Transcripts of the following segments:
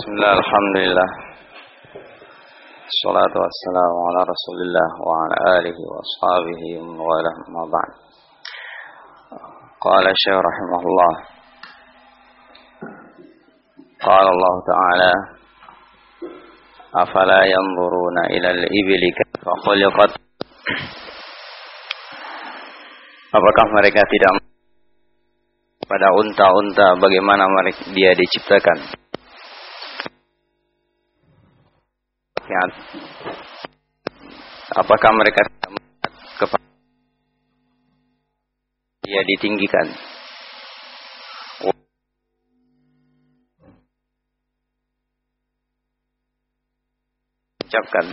Bismillah, alhamdulillah. Assalatu wassalamu ala rasulillah wa ala alihi wa ashabihi wa wala ma ba'd. Qala Syekh rahimahullah. Qala Allah Ta'ala, afala yanzuruna ila al-ibili kaifa khuliqat. Apakah mereka tidak pada unta-unta bagaimana dia diciptakan? Apakah mereka kepada dia ditinggikan? Ucapkan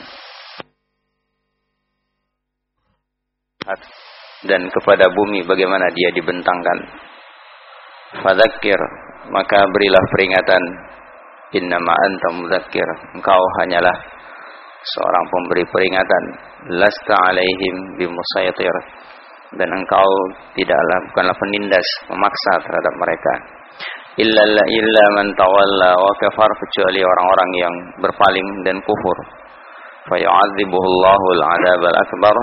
dan kepada bumi bagaimana dia dibentangkan. Fadzakir, maka berilah peringatan. Innama anta mudzakir, engkau hanyalah seorang pemberi peringatan. Lasta alaihim bimusaytir, dan engkau bukanlah penindas memaksa terhadap mereka. Illa man tawalla wa kafar, kecuali orang-orang yang berpaling dan kufur. Fa yu'adzibuhullahu al-'adzabal akbar,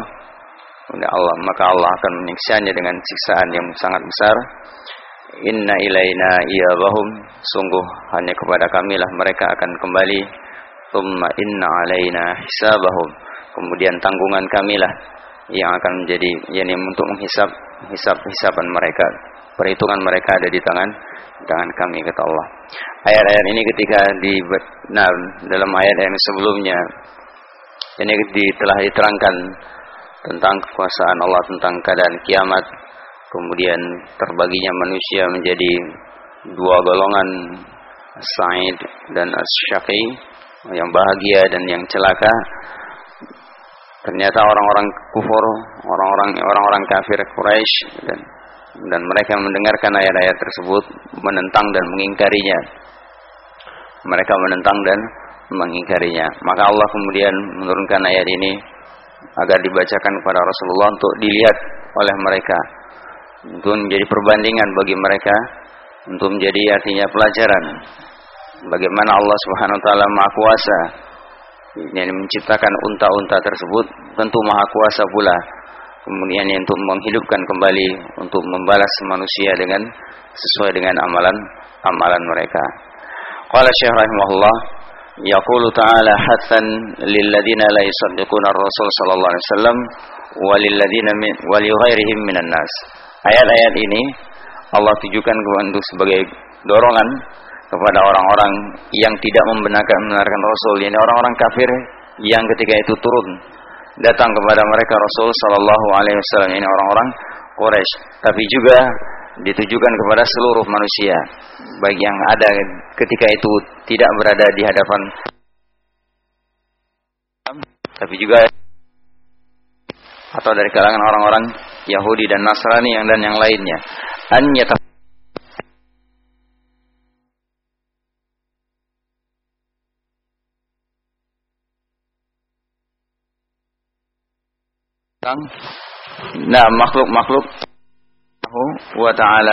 maka Allah akan menyiksanya dengan siksaan yang sangat besar. Inna ilaina iyabahum, sungguh hanya kepada kamilah mereka akan kembali. Thumma inna alaina hisabahum, kemudian tanggungan kamilah yang akan menjadi untuk menghisab-hisaban mereka. Perhitungan mereka ada di tangan kami, kata Allah. Ayat-ayat ini ketika dalam ayat yang sebelumnya ini telah diterangkan tentang kekuasaan Allah, tentang keadaan kiamat. Kemudian terbaginya manusia menjadi dua golongan, as-sa'id dan as-syaqi, yang bahagia dan yang celaka. Ternyata orang-orang kufur, orang-orang kafir Quraisy dan mereka mendengarkan ayat-ayat tersebut menentang dan mengingkarinya. Mereka menentang dan mengingkarinya. Maka Allah kemudian menurunkan ayat ini agar dibacakan kepada Rasulullah untuk dilihat oleh mereka, untuk menjadi perbandingan bagi mereka, untuk menjadi artinya pelajaran bagaimana Allah Subhanahu wa taala Maha Kuasa yang menciptakan unta-unta tersebut, tentu Maha Kuasa pula kemudian untuk menghidupkan kembali, untuk membalas manusia dengan sesuai dengan amalan mereka. Qala Syekh rahimahullah, yaqulu ta'ala hathan lil ladzina la yusaddiquna ar-rasul sallallahu alaihi wasallam wa lil ladzina wa li ghairihim minan nas. Ayat-ayat ini Allah tujukan untuk sebagai dorongan kepada orang-orang yang tidak membenarkan Rasul, yakni orang-orang kafir yang ketika itu turun datang kepada mereka Rasul sallallahu alaihi wasallam, ini orang-orang Quraisy, tapi juga ditujukan kepada seluruh manusia, baik yang ada ketika itu tidak berada di hadapan, tapi juga atau dari kalangan orang-orang Yahudi dan Nasrani dan yang lainnya. Makhluk-makhluk wa ta'ala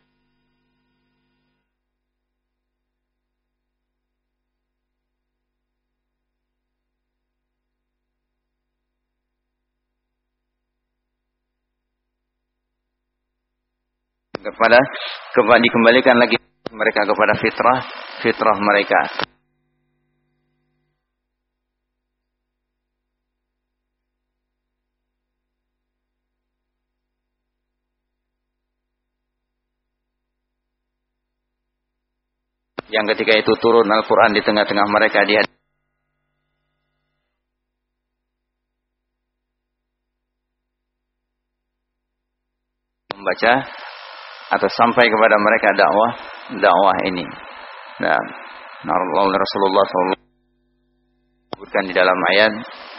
dikembalikan lagi mereka kepada fitrah mereka. Yang ketika itu turun Al-Quran di tengah-tengah mereka, dia membaca atau sampai kepada mereka dakwah ini. Rasulullah SAW sebutkan di dalam ayat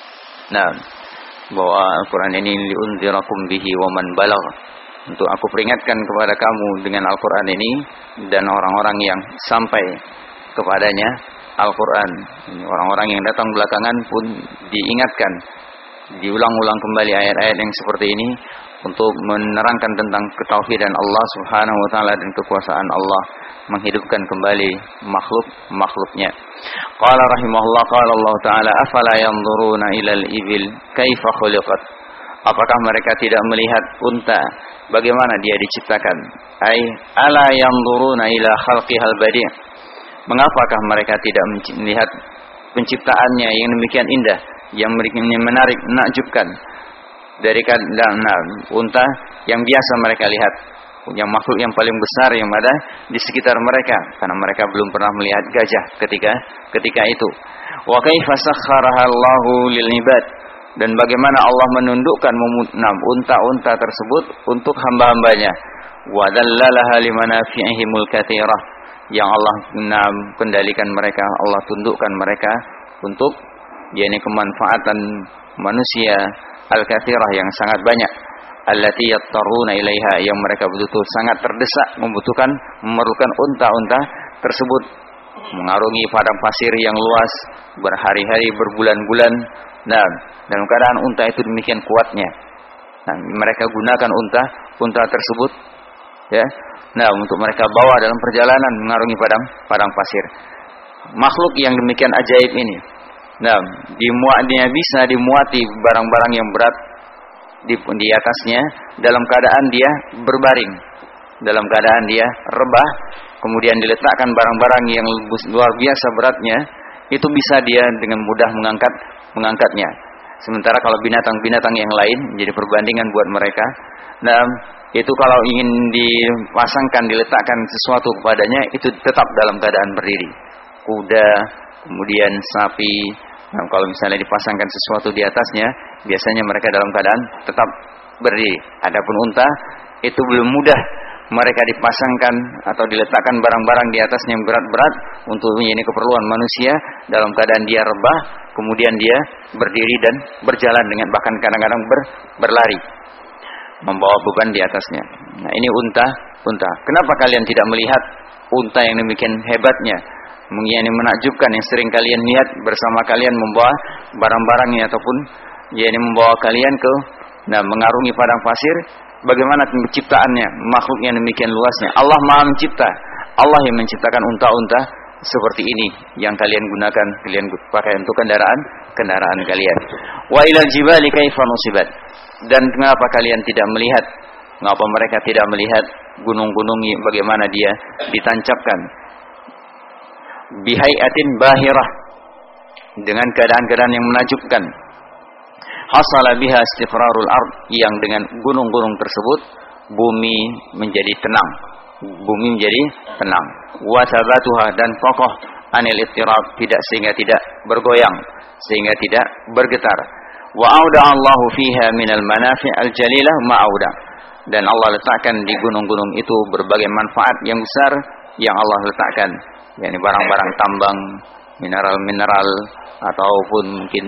bahwa Al-Quran ini liunzirakum bihi wa man balagh, untuk aku peringatkan kepada kamu dengan Al-Quran ini dan orang-orang yang sampai kepadanya Al-Quran. Orang-orang yang datang belakangan pun diingatkan, diulang-ulang kembali ayat-ayat yang seperti ini untuk menerangkan tentang ketauhidan Allah Subhanahu wa taala dan kekuasaan Allah menghidupkan kembali makhluk-makhluknya. Qala rahimahullah, qala Allah taala, afala yanzuruna ilal ibil kaifa khuliqat. Apakah mereka tidak melihat unta bagaimana dia diciptakan? Ai ala yanzuruna ila khalqihal badi'. Mengapakah mereka tidak melihat penciptaannya yang demikian indah, yang menarik, menakjubkan? Dari unta yang biasa mereka lihat, yang makhluk yang paling besar yang ada di sekitar mereka, karena mereka belum pernah melihat gajah ketika itu. Wa kaifa sakhkharaha Allahu lil ibad, dan bagaimana Allah menundukkan unta-unta tersebut untuk hamba-hambanya. Wa dallalaha limanafi'ihimul katsirah, yang Allah kendalikan mereka, Allah tundukkan mereka untuk kemanfaatan manusia al-katsirah yang sangat banyak, allati yattaruna ilaiha, yang mereka betul-betul sangat terdesak memerlukan unta-unta tersebut, mengarungi padang pasir yang luas berhari-hari, berbulan-bulan. Nah, dalam keadaan unta itu demikian kuatnya. Nah, mereka gunakan unta tersebut, ya. Nah, untuk mereka bawa dalam perjalanan mengarungi padang pasir. Makhluk yang demikian ajaib ini, nah, dia bisa dimuati barang-barang yang berat di atasnya dalam keadaan dia berbaring, dalam keadaan dia rebah, kemudian diletakkan barang-barang yang luar biasa beratnya, itu bisa dia dengan mudah mengangkatnya. Sementara kalau binatang-binatang yang lain menjadi perbandingan buat mereka, nah, itu kalau ingin dipasangkan, diletakkan sesuatu kepadanya, itu tetap dalam keadaan berdiri. Kuda, kemudian sapi, nah, kalau misalnya dipasangkan sesuatu di atasnya, biasanya mereka dalam keadaan tetap berdiri. Adapun unta, itu belum mudah mereka dipasangkan atau diletakkan barang-barang di atasnya yang berat-berat untuk keperluan manusia dalam keadaan dia rebah, kemudian dia berdiri dan berjalan dengan bahkan kadang-kadang berlari, membawa beban di atasnya. Nah, ini unta. Kenapa kalian tidak melihat unta yang demikian hebatnya, yang menakjubkan, yang sering kalian lihat bersama kalian membawa barang-barangnya ataupun membawa kalian mengarungi padang pasir? Bagaimana penciptaannya, makhluknya demikian luasnya. Allah Maha Mencipta. Allah yang menciptakan unta-unta seperti ini yang kalian gunakan, kalian pakai untuk kendaraan kalian. Wa ilal jibali kaifa nusibat. Dan mengapa kalian tidak melihat, mengapa mereka tidak melihat gunung-gunung bagaimana dia ditancapkan bihaiatin bahirah, dengan keadaan-keadaan yang menakjubkan. Hasala biha istiqrarul ard, yang dengan gunung-gunung tersebut bumi menjadi tenang, wa thabatuha, dan kokoh, anil ittirab, sehingga tidak bergoyang, sehingga tidak bergetar. Wa auda Allahu fiha minal manafi' al jalilah ma'auda, dan Allah letakkan di gunung-gunung itu berbagai manfaat yang besar yang Allah letakkan, barang-barang tambang, mineral ataupun mungkin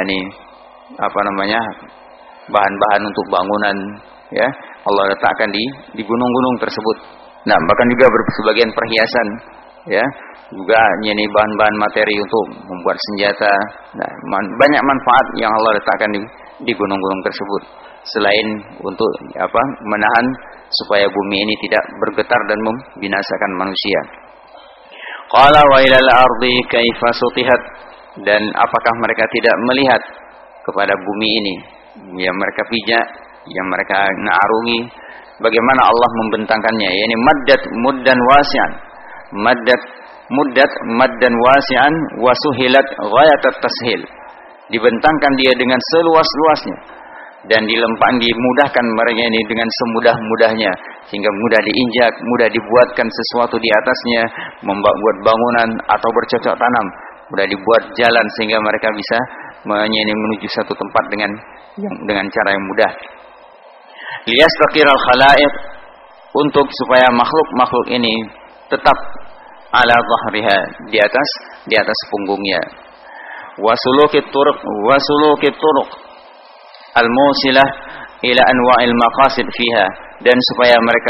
bahan-bahan untuk bangunan, ya, Allah letakkan di gunung-gunung tersebut. Nah, bahkan juga sebagian perhiasan, ya, juga bahan-bahan materi untuk membuat senjata. Nah, banyak manfaat yang Allah letakkan di gunung-gunung tersebut, selain untuk menahan supaya bumi ini tidak bergetar dan membinasakan manusia. Qala wa ilal ardi kaifa sutihat, dan apakah mereka tidak melihat kepada bumi ini yang mereka pijak, yang mereka arungi, bagaimana Allah membentangkannya, muddan wasi'an, maddan wasi'an wa suhilat ghayatat tashil, dibentangkan dia dengan seluas-luasnya dan dimudahkan mereka ini dengan semudah-mudahnya, sehingga mudah diinjak, mudah dibuatkan sesuatu di atasnya, membuat bangunan atau bercocok tanam, mudah dibuat jalan sehingga mereka bisa menuju satu tempat dengan cara yang mudah. Liyastaqiral khalaiq, untuk supaya makhluk-makhluk ini tetap ala dhahriha, di atas punggungnya. Wasulukit turuq al-musilah ila anwa'il maqasid fiha, dan supaya mereka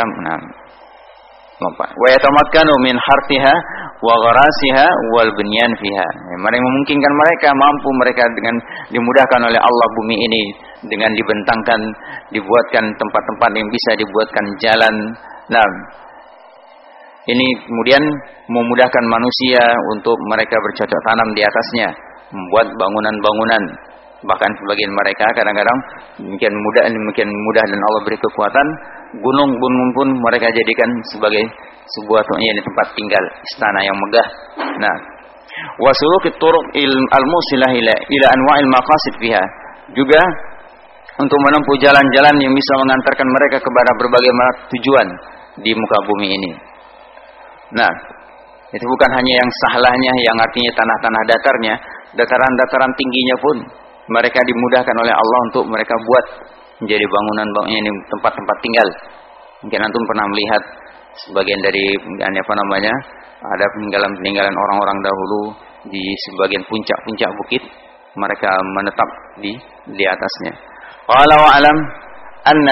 wa yatamakkanu min hartiha wa gharasiha wal bunyan fiha. Mereka memungkinkan mereka mampu dengan dimudahkan oleh Allah bumi ini dengan dibentangkan, dibuatkan tempat-tempat yang bisa dibuatkan jalan. Nah, ini kemudian memudahkan manusia untuk mereka bercocok tanam di atasnya, membuat bangunan-bangunan. Bahkan sebagian mereka kadang-kadang mungkin mudah dan Allah beri kekuatan, gunung-gunung pun mereka jadikan sebagai sebuah tempat tinggal, istana yang megah. Nah, wasulukit turuq al-musilah ila anwa'il maqasid fiha, juga untuk menempuh jalan-jalan yang bisa mengantarkan mereka kepada berbagai tujuan di muka bumi ini. Nah, itu bukan hanya yang sahlahnya, yang artinya tanah-tanah datarnya, dataran-dataran tingginya pun mereka dimudahkan oleh Allah untuk mereka buat menjadi bangunan-bangunan ini, tempat-tempat tinggal. Mungkin antum pernah melihat sebagian dari ada peninggalan-peninggalan orang-orang dahulu di sebagian puncak-puncak bukit, mereka menetap di atasnya. Qala wa alam anna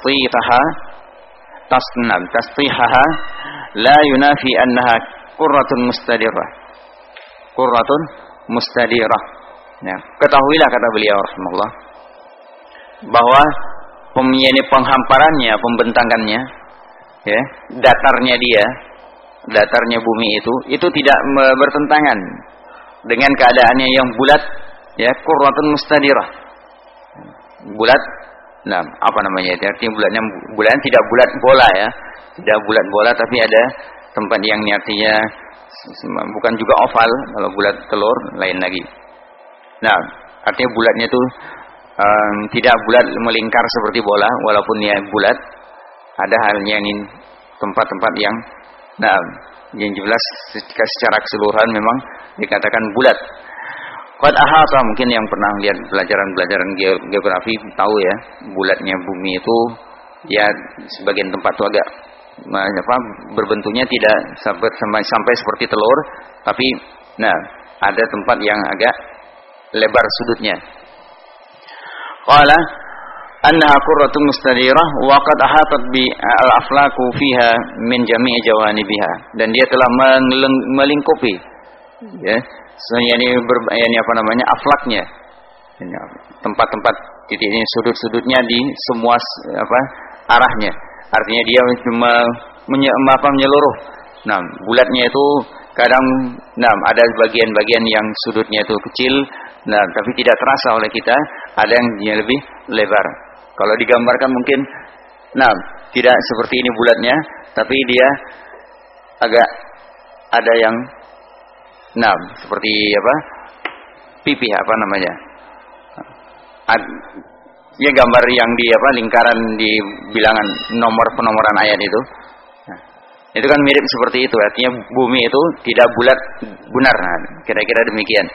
tasqihaha la yunafi annaha qurratun mustadirah. Nah, ketahuilah, kata beliau rahimahullah, bahwa penghamparannya, pembentangannya, ya, datarnya bumi itu tidak bertentangan dengan keadaannya yang bulat, ya, qurratun mustadirah. Bulat, nah, itu artinya bulatnya tidak bulat bola, ya. Tidak bulat bola, tapi ada tempat yang artinya bukan juga oval. Kalau bulat telur lain lagi. Nah, artinya bulatnya itu tidak bulat melingkar seperti bola, walaupun dia bulat. Ada halnya ini tempat-tempat yang, nah, yang jelas secara keseluruhan memang dikatakan bulat. Qad ahata, mungkin yang pernah lihat pelajaran geografi tahu ya, bulatnya bumi itu ya sebagian tempat itu agak berbentuknya tidak sampai seperti telur, tapi nah, ada tempat yang agak lebar sudutnya. Qala annaha qurratun mustadirah wa qad ahatat bi al-aflaku fiha min jami'i jawanibiha, dan dia telah melingkupi, ya, aflaknya, tempat-tempat titiknya, sudut-sudutnya di semua arahnya. Artinya dia menyeluruh. Nah, bulatnya itu kadang, nah, ada bagian-bagian yang sudutnya itu kecil, nah, tapi tidak terasa oleh kita. Ada yang lebih lebar. Kalau digambarkan mungkin, nah, tidak seperti ini bulatnya, tapi dia agak ada yang, nah, seperti pipi, ya, gambar yang di lingkaran di bilangan penomoran ayat itu. Nah, itu kan mirip seperti itu. Artinya bumi itu tidak bulat benar. Nah, kira-kira demikian.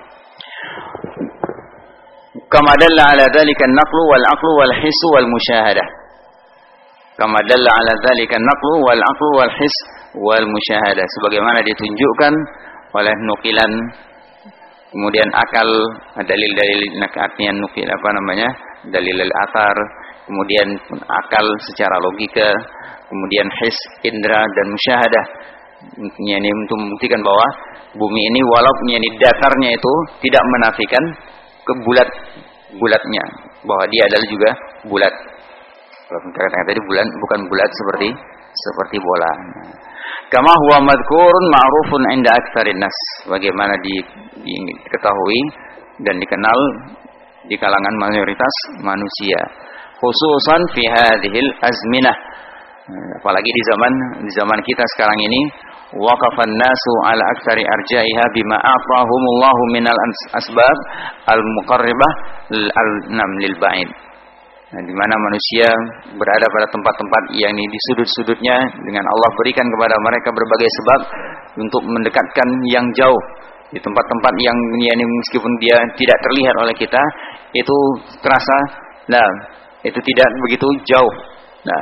Kama dalla ala dzalika an-naqlu wal aqlu wal hissu wal musyahadah. Kama dalla ala dzalika an-naqlu wal aqlu wal hiss wal musyahadah, sebagaimana ditunjukkan oleh nukilan, kemudian akal, dalil-dalil, artinya nukil dalil al-athar, kemudian akal secara logika, kemudian his, indra, dan musyahadah. Ini untuk membuktikan bahwa bumi ini walaupun ini datarnya itu tidak menafikan bulatnya, bahwa dia adalah juga bulat. Kalau kata-kata tadi bukan bulat seperti bola. Kama huwa madhkurun ma'rufun 'inda aktsarin nas, bagaimana diketahui dan dikenal di kalangan mayoritas manusia, khususan fi hadhil azminah, apalagi di zaman kita sekarang ini. Waqafan nasu ala aktsari arja'iha bima atahumullahu minal asbab al-muqarribah lil ba'id. Nah, di mana manusia berada pada tempat-tempat yang ini di sudut-sudutnya dengan Allah berikan kepada mereka berbagai sebab untuk mendekatkan yang jauh. Di tempat-tempat yang ini meskipun dia tidak terlihat oleh kita, itu terasa, nah, itu tidak begitu jauh. Nah,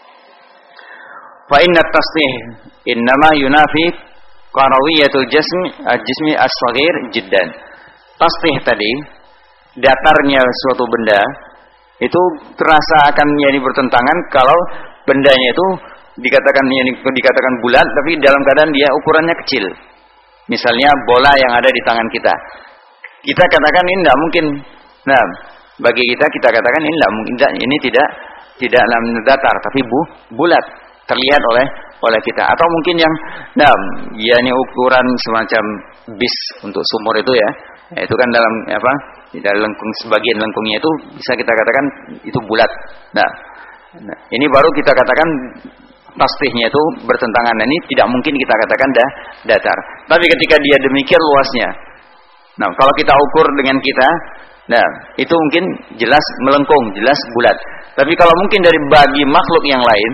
fa inna tasnih innama yunafi qarawiyatul jismi as-saghir jiddan. Tasnih tadi, datarnya suatu benda itu terasa akan bertentangan kalau bendanya itu dikatakan bulat, tapi dalam keadaan dia ukurannya kecil. Misalnya bola yang ada di tangan kita, kita katakan ini tidak mungkin, nah, Bagi kita katakan ini enggak mungkin, ini tidak datar tapi bulat, terlihat oleh kita. Atau mungkin yang ini ukuran semacam bis untuk sumur itu ya. Itu kan dalam di dalam lengkung, sebagian lengkungnya itu bisa kita katakan itu bulat. Nah, ini baru kita katakan tasbihnya itu bertentangan. Nah, ini tidak mungkin kita katakan datar. Tapi ketika dia demikian luasnya, nah kalau kita ukur dengan kita, nah itu mungkin jelas melengkung, jelas bulat. Tapi kalau mungkin bagi makhluk yang lain,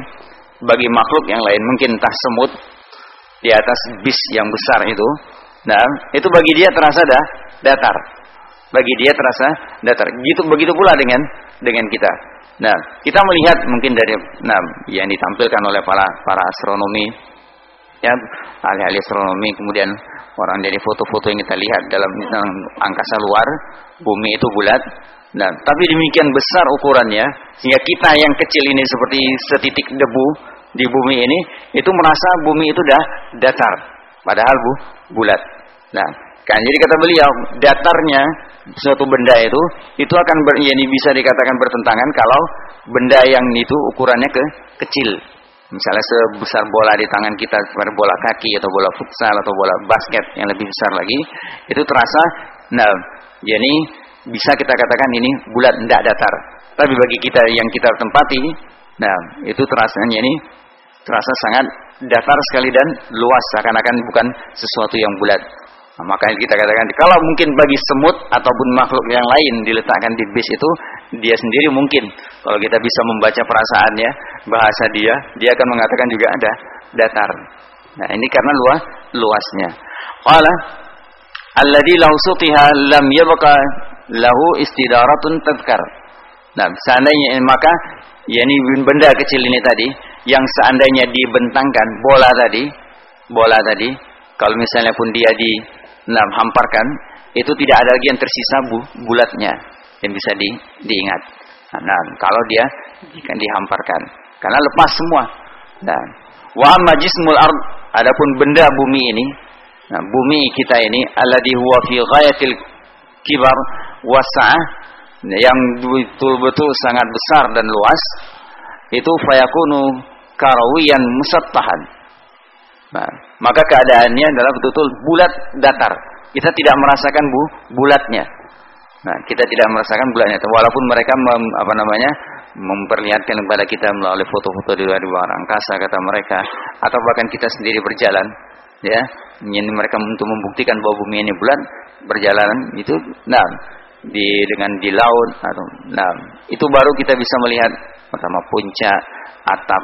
mungkin entah semut di atas bis yang besar itu, nah itu bagi dia terasa datar. Bagi dia terasa datar. Begitu pula dengan kita. Nah, kita melihat mungkin dari yang ditampilkan oleh para astronomi, ya, ahli-ahli astronomi, kemudian orang dari foto-foto yang kita lihat dalam angkasa luar, bumi itu bulat. Nah, tapi demikian besar ukurannya sehingga kita yang kecil ini seperti setitik debu di bumi ini itu merasa bumi itu datar, padahal bulat. Nah, kan jadi kata beliau, datarnya suatu benda itu akan bisa dikatakan bertentangan kalau benda yang itu ukurannya kecil. Misalnya sebesar bola di tangan kita, seperti bola kaki atau bola futsal atau bola basket yang lebih besar lagi, itu terasa, jadi bisa kita katakan ini bulat, tidak datar. Tapi bagi kita yang kita tempati, itu terasanya ini terasa sangat datar sekali dan luas, seakan-akan bukan sesuatu yang bulat. Nah, makanya kita katakan kalau mungkin bagi semut ataupun makhluk yang lain diletakkan di bis itu, dia sendiri mungkin kalau kita bisa membaca perasaannya, bahasa dia akan mengatakan juga ada datar. Nah, ini karena luasnya. Qala alladzi lahu sutiha lam yabqa lahu istidaratun tadhkar. Nah, seandainya maka yakni benda kecil ini tadi yang seandainya dibentangkan bola tadi, kalau misalnya pun dia hamparkan, itu tidak ada lagi yang tersisa bulatnya yang bisa diingat. Nah, kalau dia dihamparkan, karena lepas semua. Nah, wa amma jismul ard, adapun benda bumi ini, bumi kita ini, alladhi huwa fi ghayatil kibar wasa'ah, yang betul-betul sangat besar dan luas, itu fayakunu karawiyan musattahan. Nah, maka keadaannya adalah betul-betul bulat datar. Kita tidak merasakan bulatnya. Nah, kita tidak merasakan bulatnya. Walaupun mereka memperlihatkan kepada kita melalui foto-foto di luar angkasa kata mereka, atau bahkan kita sendiri berjalan, ya, ini mereka untuk membuktikan bahwa bumi ini bulat, berjalan itu, dengan di laut, atau itu baru kita bisa melihat pertama puncak, atap,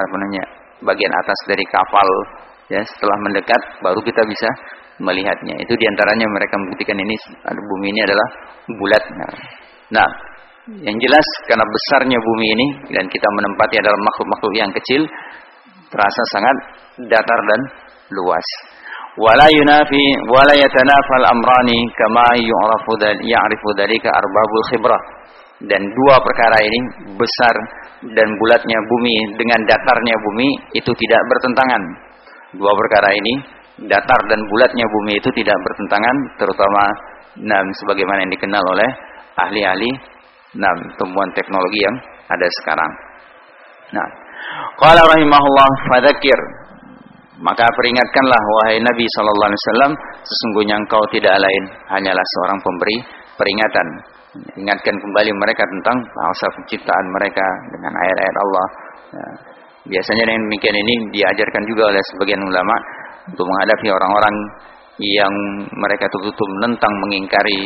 bagian atas dari kapal. Ya, setelah mendekat baru kita bisa melihatnya. Itu diantaranya mereka membuktikan ini bumi ini adalah bulat. Nah, yang jelas karena besarnya bumi ini dan kita menempati adalah makhluk-makhluk yang kecil, terasa sangat datar dan luas. Wala yunafi wala yatanafal amrani kama ya'rifu dzalika arbabul khibrah. Dan dua perkara ini, besar dan bulatnya bumi dengan datarnya bumi, itu tidak bertentangan. Dua perkara ini, datar dan bulatnya bumi itu tidak bertentangan, terutama sebagaimana yang dikenal oleh ahli-ahli temuan teknologi yang ada sekarang. Nah, qala rahimahullah fadzakir, maka peringatkanlah wahai Nabi sallallahu alaihi wasallam, sesungguhnya engkau tidak lain hanyalah seorang pemberi peringatan. Ingatkan kembali mereka tentang bahasa penciptaan mereka dengan ayat-ayat Allah. Nah, biasanya dengan demikian ini diajarkan juga oleh sebagian ulama untuk menghadapi orang-orang yang mereka tutup menentang, mengingkari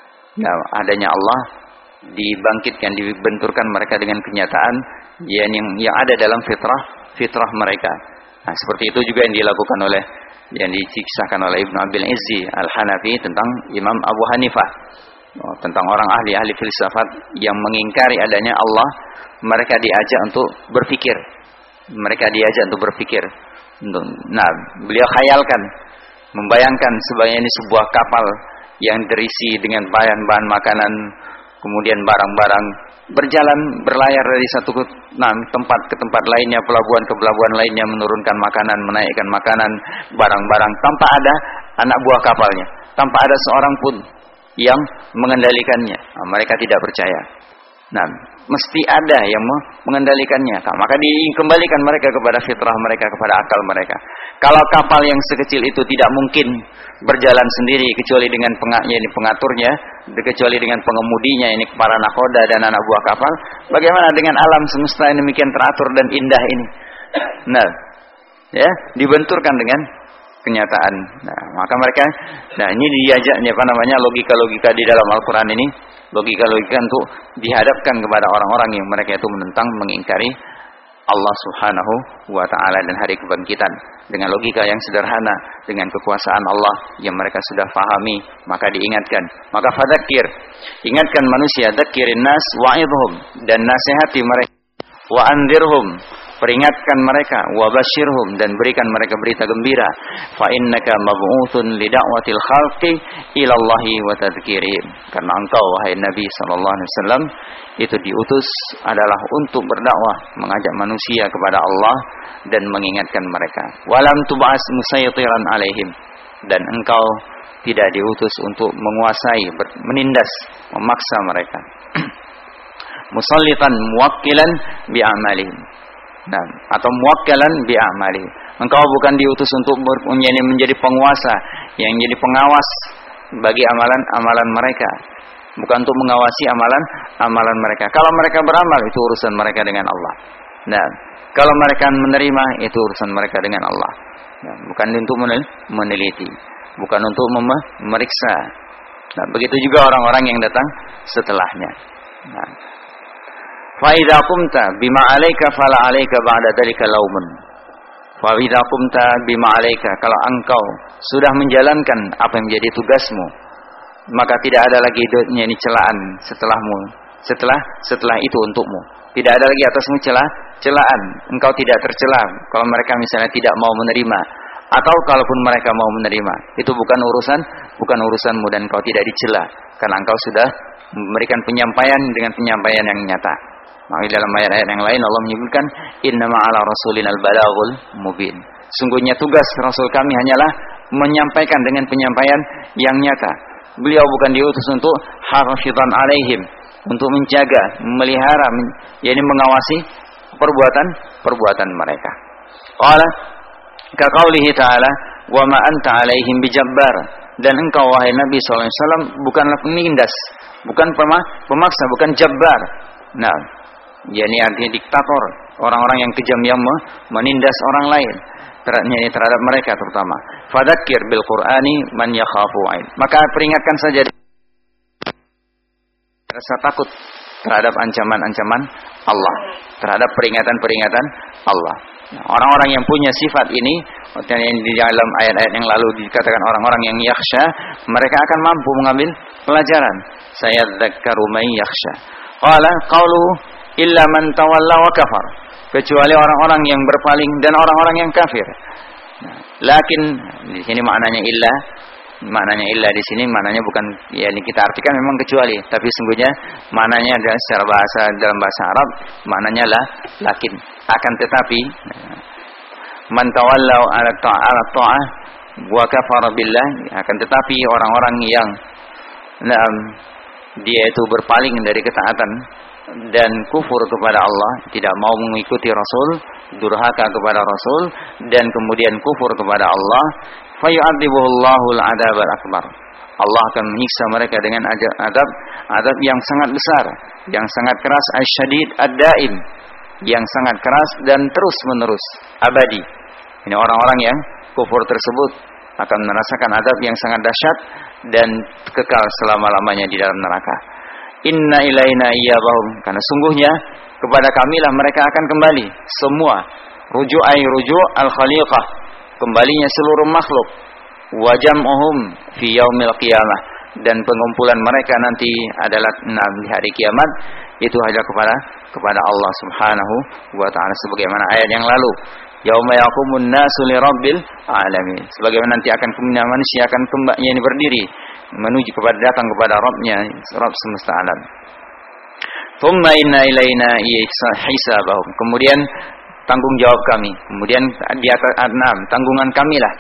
adanya Allah, dibangkitkan, dibenturkan mereka dengan kenyataan yang ada dalam fitrah mereka. Nah, seperti itu juga yang dilakukan oleh, yang dikisahkan oleh Ibnu Abil Izzi Al-Hanafi tentang Imam Abu Hanifah, tentang orang ahli-ahli filsafat yang mengingkari adanya Allah. Mereka diajak untuk berpikir. Nah, beliau khayalkan, membayangkan sebagai ini sebuah kapal yang terisi dengan bahan-bahan makanan, kemudian barang-barang, berlayar dari satu tempat ke tempat lainnya, pelabuhan ke pelabuhan lainnya, menurunkan makanan, menaikkan makanan, barang-barang, tanpa ada anak buah kapalnya, tanpa ada seorang pun yang mengendalikannya. Nah, mereka tidak percaya. Nah, mesti ada yang mengendalikannya. Maka dikembalikan mereka kepada fitrah mereka, kepada akal mereka. Kalau kapal yang sekecil itu tidak mungkin berjalan sendiri kecuali dengan pengaturnya, kecuali dengan pengemudinya, ini para nakoda dan anak buah kapal, bagaimana dengan alam semesta yang demikian teratur dan indah ini? Nah, ya, dibenturkan dengan kenyataan. Nah, maka mereka, ini diajaknya logika-logika di dalam Al-Quran ini, logika-logika untuk dihadapkan kepada orang-orang yang mereka itu menentang, mengingkari Allah Subhanahu wa ta'ala dan hari kebangkitan. Dengan logika yang sederhana, dengan kekuasaan Allah yang mereka sudah fahami, maka diingatkan. Maka fadzakir, ingatkan manusia, dzakirin nas wa'idhum, dan nasihati mereka, wa anzirhum, peringatkan mereka, wa basyirhum, dan berikan mereka berita gembira. Fa innaka mab'utsun li da'watil khalqi ila Allahi wa tadhkirihim. Karena engkau wahai Nabi sallallahu alaihi wasallam itu diutus adalah untuk berdakwah, mengajak manusia kepada Allah dan mengingatkan mereka. Walam tub'as musaytiran alaihim, dan engkau tidak diutus untuk menguasai, menindas, memaksa mereka. Musallitan muwakkilan bi amalihim. Nah, atau muwakkalan bi amali. Engkau bukan diutus untuk menjadi penguasa yang jadi pengawas bagi amalan-amalan mereka, bukan untuk mengawasi amalan mereka. Kalau mereka beramal itu urusan mereka dengan Allah. Nah, kalau mereka menerima itu urusan mereka dengan Allah. Nah, bukan untuk meneliti, bukan untuk memeriksa. Nah, begitu juga orang-orang yang datang setelahnya. Nah, fa idza qumta bima 'alaika fala 'alaika ba'da dzalika laumun. Fa idza qumta bima 'alaika, kalau engkau sudah menjalankan apa yang menjadi tugasmu, maka tidak ada lagi ini celaan setelahmu. Setelah itu untukmu. Tidak ada lagi atasmu celaan. Engkau tidak tercela kalau mereka misalnya tidak mau menerima, atau kalaupun mereka mau menerima, itu bukan urusanmu dan engkau tidak dicela karena engkau sudah memberikan penyampaian dengan penyampaian yang nyata. Maka dalam ayat-ayat yang lain Allah menyebutkan innama ala rasulinal balaghul mubin. Sungguhnya tugas Rasul kami hanyalah menyampaikan dengan penyampaian yang nyata. Beliau bukan diutus untuk hafizan alaihim, untuk menjaga, memelihara, yakni mengawasi perbuatan mereka. Qala ka qaulihi ta'ala wa ma anta alaihim bijabbar, dan engkau wahai Nabi sallallahu alaihi wasallam bukanlah penindas, bukan pemaksa, bukan jabbar. Nah, yakni artinya diktator, orang-orang yang kejam yang menindas orang lain terhadap mereka terutama. Fadzakir bil Qur'ani man yakhafu ain. Maka peringatkan saja rasa takut terhadap ancaman-ancaman Allah, terhadap peringatan-peringatan Allah. Nah, orang-orang yang punya sifat ini, yang di dalam ayat-ayat yang lalu dikatakan orang-orang yang yakhsha, mereka akan mampu mengambil pelajaran. Sayadzakkaru may yakhsha. Qala qauluhu illa man tawalla wa kafar, kecuali orang-orang yang berpaling dan orang-orang yang kafir. Nah, lakin di sini maknanya illa di sini maknanya bukan yakni kita artikan memang kecuali, tapi sungguhnya maknanya adalah secara bahasa dalam bahasa Arab maknanya lakin, akan tetapi man tawalla ala ta'ah wa kafara billah, akan tetapi orang-orang yang dia itu berpaling dari ketaatan dan kufur kepada Allah, tidak mau mengikuti Rasul, durhaka kepada Rasul, dan kemudian kufur kepada Allah, fayu'adzibuhullahu al-'adzab al-akbar. Allah akan menyiksa mereka dengan azab yang sangat besar, yang sangat keras, asyadid ad-daim, yang sangat keras dan terus-menerus, abadi. Ini orang-orang yang kufur tersebut akan merasakan azab yang sangat dahsyat dan kekal selama-lamanya di dalam neraka. Inna ilaina iyabahum, karena sungguhnya kepada kamilah mereka akan kembali semua. Rujuk al-khaliqah, kembalinya seluruh makhluk. Wa jam'uhum fi yaumil qiyamah, dan pengumpulan mereka nanti adalah di hari kiamat itu hanya kepada Allah Subhanahu wa ta'ala, sebagaimana ayat yang lalu. Yauma yaqumun nasu li rabbil alamin, sebagaimana nanti akan manusia akan kembali berdiri menuju datang kepada Rabbnya, Rabb semesta alam. Thumma inna ilaina hisabahum, kemudian tanggung jawab kami, kemudian di atas tanggungan kamilah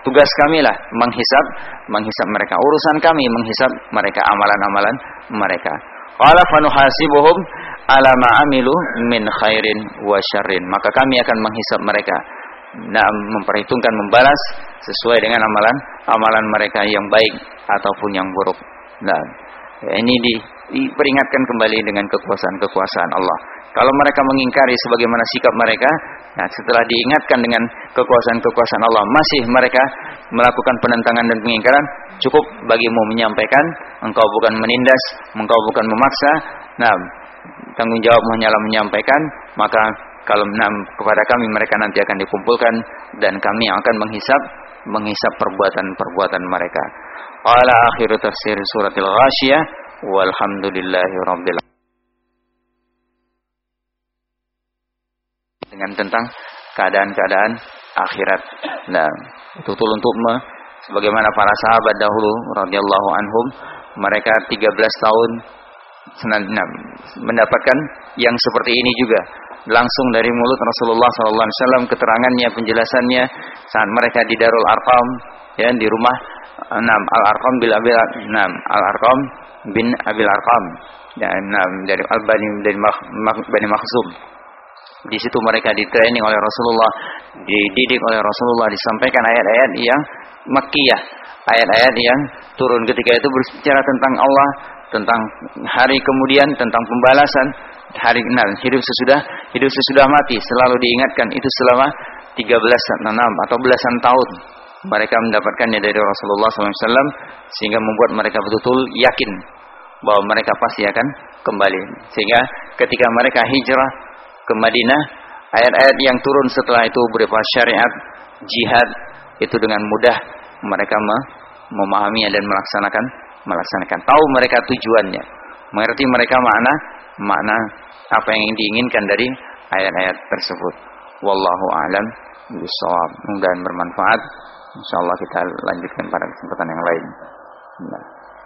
tugas kamilah menghisab mereka. Urusan kami menghisab mereka, amalan-amalan mereka. Qala fanuhasibuhum ala ma amilu min khairin wa syarrin. Maka kami akan menghisab mereka. Nah, memperhitungkan, membalas sesuai dengan amalan mereka yang baik ataupun yang buruk. Nah, ini diperingatkan kembali dengan kekuasaan Allah. Kalau mereka mengingkari sebagaimana sikap mereka, nah setelah diingatkan dengan kekuasaan Allah, masih mereka melakukan penentangan dan pengingkaran, cukup bagimu menyampaikan, engkau bukan menindas, engkau bukan memaksa. Nah, tanggung jawab hanyalah menyampaikan, maka kalau kepada kami mereka nanti akan dikumpulkan dan kami yang akan menghisab perbuatan mereka. Qala akhiru tafsir suratil Ghasyiyah walhamdulillahi rabbil alamin. Dengan tentang keadaan-keadaan akhirat. Nah, betul untuk sebagaimana para sahabat dahulu radhiyallahu anhum, mereka 13 tahun mendapatkan yang seperti ini juga langsung dari mulut Rasulullah SAW, keterangannya, penjelasannya saat mereka di Darul Arqam, ya, di rumah Al-Arqam Al-Arqam bin Abil Arqam, ya, dari Bani Makhzum. Di situ mereka ditraining oleh Rasulullah, dididik oleh Rasulullah, disampaikan ayat-ayat yang Makkiyah, ayat-ayat yang turun ketika itu berbicara tentang Allah, tentang hari kemudian, tentang pembalasan hari hidup sesudah mati, selalu diingatkan itu selama 13 atau belasan tahun mereka mendapatkannya dari Rasulullah SAW, sehingga membuat mereka betul-betul yakin bahwa mereka pasti akan kembali. Sehingga ketika mereka hijrah ke Madinah, ayat-ayat yang turun setelah itu berupa syariat jihad, itu dengan mudah mereka memahaminya dan melaksanakan. Tahu mereka tujuannya, mengerti mereka makna apa yang diinginkan dari ayat-ayat tersebut. Wallahu a'lam bishawab. Mudah-mudahan bermanfaat. Insyaallah kita lanjutkan pada kesempatan yang lain.